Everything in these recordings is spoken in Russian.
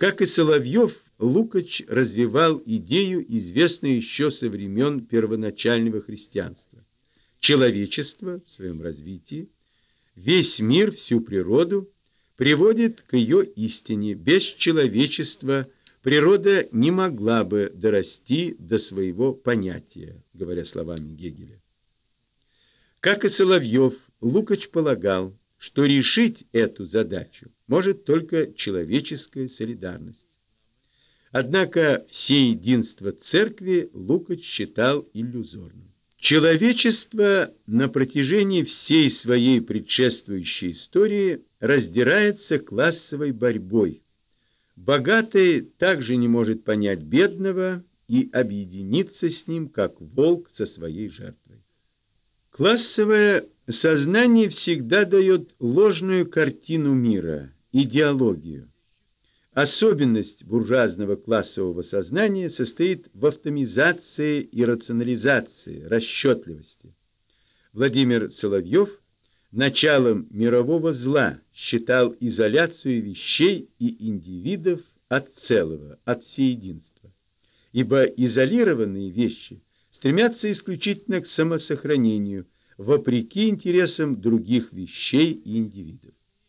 Как и Соловьев, Лукач развивал идею, известную еще со времен первоначального христианства. Человечество в своем развитии, весь мир, всю природу приводит к ее истине. Без человечества природа не могла бы дорасти до своего понятия, говоря словами Гегеля. Как и Соловьев, Лукач полагал, что решить эту задачу может только человеческая солидарность. Однако всеединство церкви Лукач считал иллюзорным. Человечество на протяжении всей своей предшествующей истории раздирается классовой борьбой. Богатый также не может понять бедного и объединиться с ним, как волк со своей жертвой. Классовое сознание всегда дает ложную картину мира, идеологию. Особенность буржуазного классового сознания состоит в автоматизации и рационализации, расчетливости. Владимир Соловьев началом мирового зла считал изоляцию вещей и индивидов от целого, от всеединства. Ибо изолированные вещи стремятся исключительно к самосохранению, вопреки интересам других вещей и индивидов.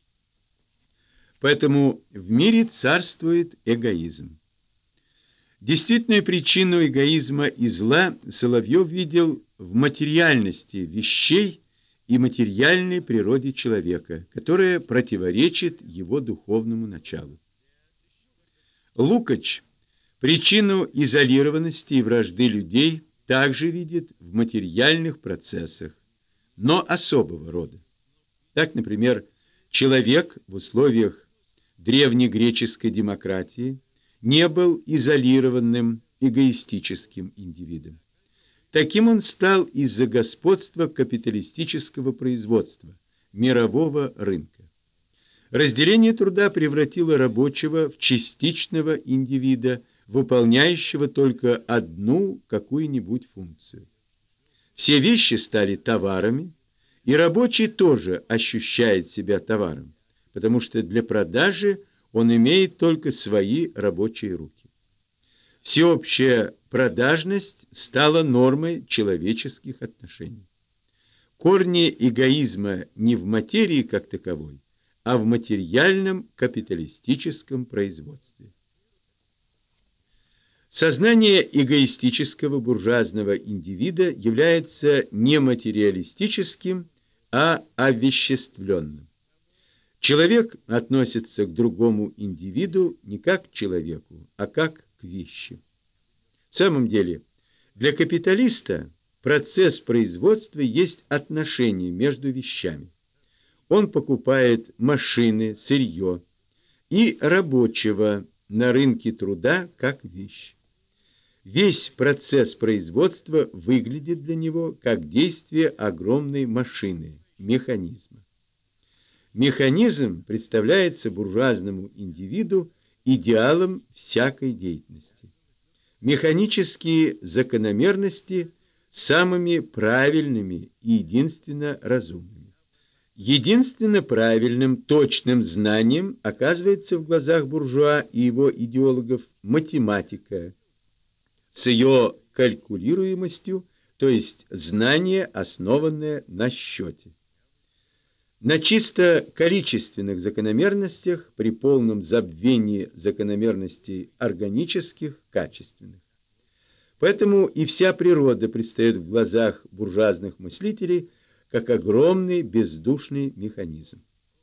Поэтому в мире царствует эгоизм. Действительную причину эгоизма и зла Соловьев видел в материальности вещей и материальной природе человека, которая противоречит его духовному началу. Лукач причину изолированности и вражды людей также видит в материальных процессах, но особого рода. Так, например, человек в условиях древнегреческой демократии не был изолированным эгоистическим индивидом. Таким он стал из-за господства капиталистического производства, мирового рынка. Разделение труда превратило рабочего в частичного индивида, выполняющего только одну какую-нибудь функцию. Все вещи стали товарами, и рабочий тоже ощущает себя товаром, потому что для продажи он имеет только свои рабочие руки. Всеобщая продажность стала нормой человеческих отношений. Корни эгоизма не в материи как таковой, а в материальном капиталистическом производстве. Сознание эгоистического буржуазного индивида является не материалистическим, а овеществленным. Человек относится к другому индивиду не как к человеку, а как к вещи. В самом деле, для капиталиста процесс производства есть отношение между вещами. Он покупает машины, сырье и рабочего на рынке труда как вещь. Весь процесс производства выглядит для него как действие огромной машины, механизма. Механизм представляется буржуазному индивиду идеалом всякой деятельности. Механические закономерности самыми правильными и единственно разумными. Единственно правильным, точным знанием оказывается в глазах буржуа и его идеологов математика с ее калькулируемостью, то есть знание, основанное на счете. На чисто количественных закономерностях при полном забвении закономерностей органических, качественных. Поэтому и вся природа предстает в глазах буржуазных мыслителей как огромный бездушный механизм.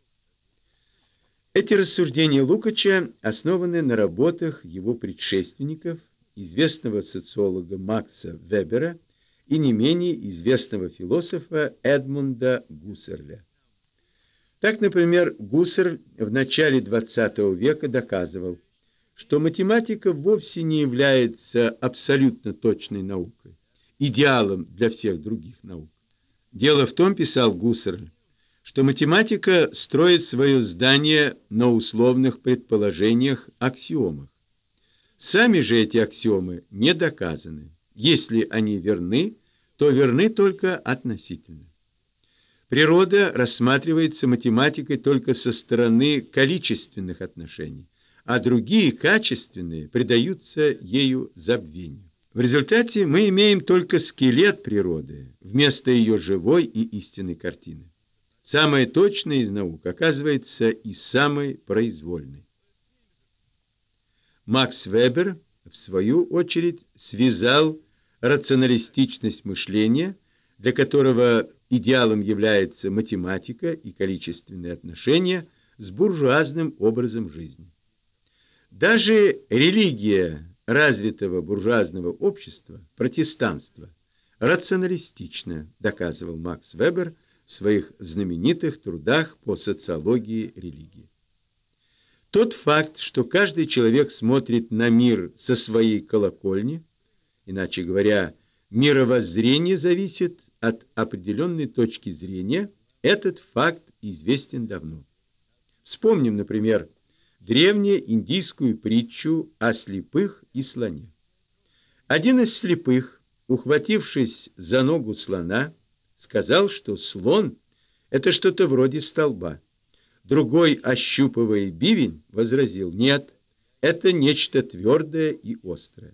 Эти рассуждения Лукача основаны на работах его предшественников, известного социолога Макса Вебера и не менее известного философа Эдмунда Гуссерля. Так, например, Гуссерль в начале XX века доказывал, что математика вовсе не является абсолютно точной наукой, идеалом для всех других наук. Дело в том, писал Гуссерль, что математика строит свое здание на условных предположениях, аксиомах. Сами же эти аксиомы не доказаны. Если они верны, то верны только относительно. Природа рассматривается математикой только со стороны количественных отношений, а другие, качественные, предаются ею забвению. В результате мы имеем только скелет природы вместо ее живой и истинной картины. Самая точная из наук оказывается и самой произвольной. Макс Вебер, в свою очередь, связал рационалистичность мышления, для которого идеалом является математика и количественные отношения, с буржуазным образом жизни. Даже религия развитого буржуазного общества, протестанство, рационалистично, доказывал Макс Вебер в своих знаменитых трудах по социологии религии. Тот факт, что каждый человек смотрит на мир со своей колокольни, иначе говоря, мировоззрение зависит от определенной точки зрения, этот факт известен давно. Вспомним, например, древнеиндийскую притчу о слепых и слоне. Один из слепых, ухватившись за ногу слона, сказал, что слон – это что-то вроде столба. Другой, ощупывая бивень, возразил: нет, это нечто твердое и острое.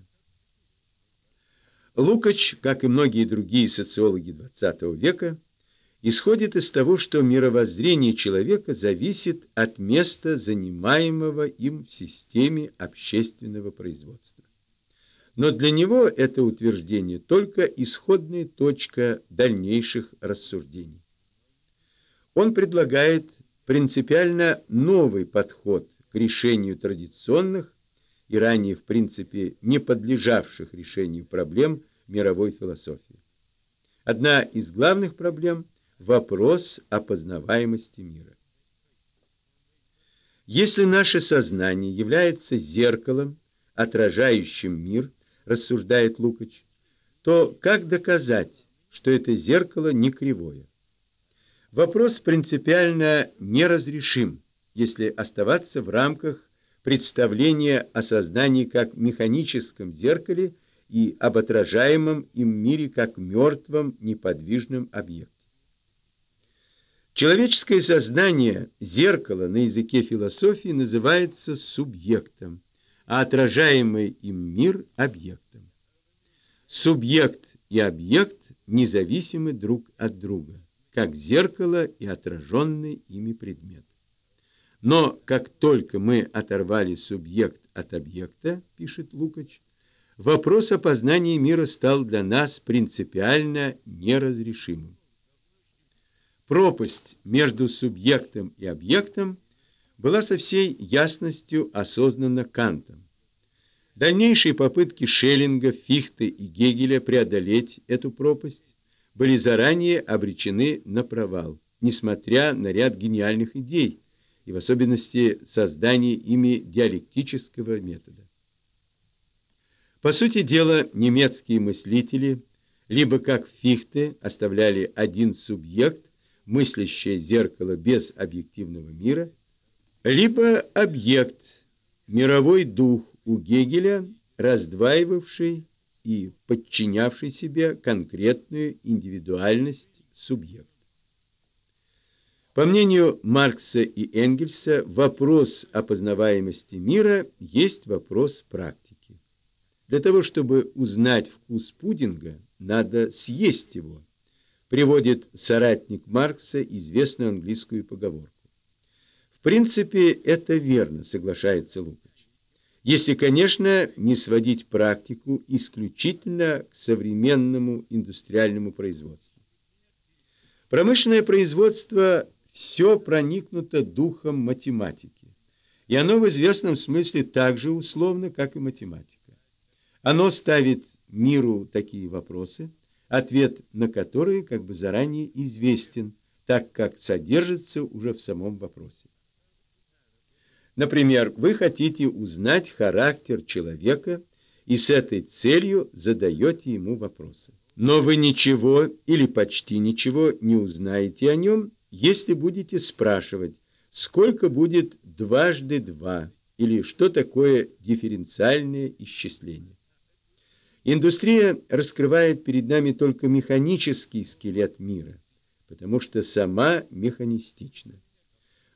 Лукач, как и многие другие социологи XX века, исходит из того, что мировоззрение человека зависит от места, занимаемого им в системе общественного производства. Но для него это утверждение только исходная точка дальнейших рассуждений. Он предлагает принципиально новый подход к решению традиционных и ранее, в принципе, не подлежавших решению проблем мировой философии. Одна из главных проблем – вопрос о познаваемости мира. Если наше сознание является зеркалом, отражающим мир, рассуждает Лукач, то как доказать, что это зеркало не кривое? Вопрос принципиально неразрешим, если оставаться в рамках представления о сознании как механическом зеркале и об отражаемом им мире как мертвом неподвижном объекте. Человеческое сознание, зеркало на языке философии, называется субъектом, а отражаемый им мир – объектом. Субъект и объект независимы друг от друга, как зеркало и отраженный ими предмет. Но как только мы оторвали субъект от объекта, пишет Лукач, вопрос о познании мира стал для нас принципиально неразрешимым. Пропасть между субъектом и объектом была со всей ясностью осознана Кантом. Дальнейшие попытки Шеллинга, Фихте и Гегеля преодолеть эту пропасть были заранее обречены на провал, несмотря на ряд гениальных идей, и в особенности создание ими диалектического метода. По сути дела, немецкие мыслители, либо как Фихте, оставляли один субъект, мыслящее зеркало без объективного мира, либо объект, мировой дух у Гегеля, раздваивавший и подчинявший себе конкретную индивидуальность субъекта. По мнению Маркса и Энгельса, вопрос о познаваемости мира есть вопрос практики. Для того, чтобы узнать вкус пудинга, надо съесть его, приводит соратник Маркса известную английскую поговорку. В принципе, это верно, соглашается Лукач. Если, конечно, не сводить практику исключительно к современному индустриальному производству. Промышленное производство все проникнуто духом математики, и оно в известном смысле так же условно, как и математика. Оно ставит миру такие вопросы, ответ на которые как бы заранее известен, так как содержится уже в самом вопросе. Например, вы хотите узнать характер человека и с этой целью задаете ему вопросы. Но вы ничего или почти ничего не узнаете о нем, если будете спрашивать, сколько будет дважды два, или что такое дифференциальное исчисление. Индустрия раскрывает перед нами только механический скелет мира, потому что сама механистична.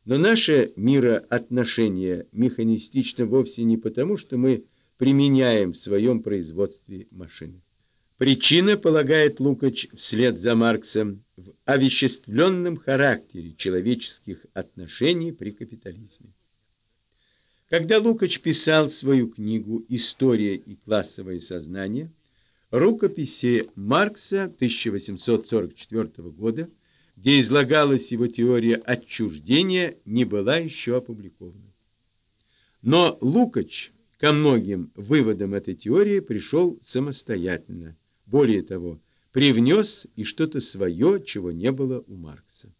Но наше мироотношение механистично вовсе не потому, что мы применяем в своем производстве машины. Причина, полагает Лукач вслед за Марксом, в овеществленном характере человеческих отношений при капитализме. Когда Лукач писал свою книгу «История и классовое сознание», рукописи Маркса 1844 года, где излагалась его теория отчуждения, не была еще опубликована. Но Лукач ко многим выводам этой теории пришел самостоятельно. Более того, привнес и что-то свое, чего не было у Маркса.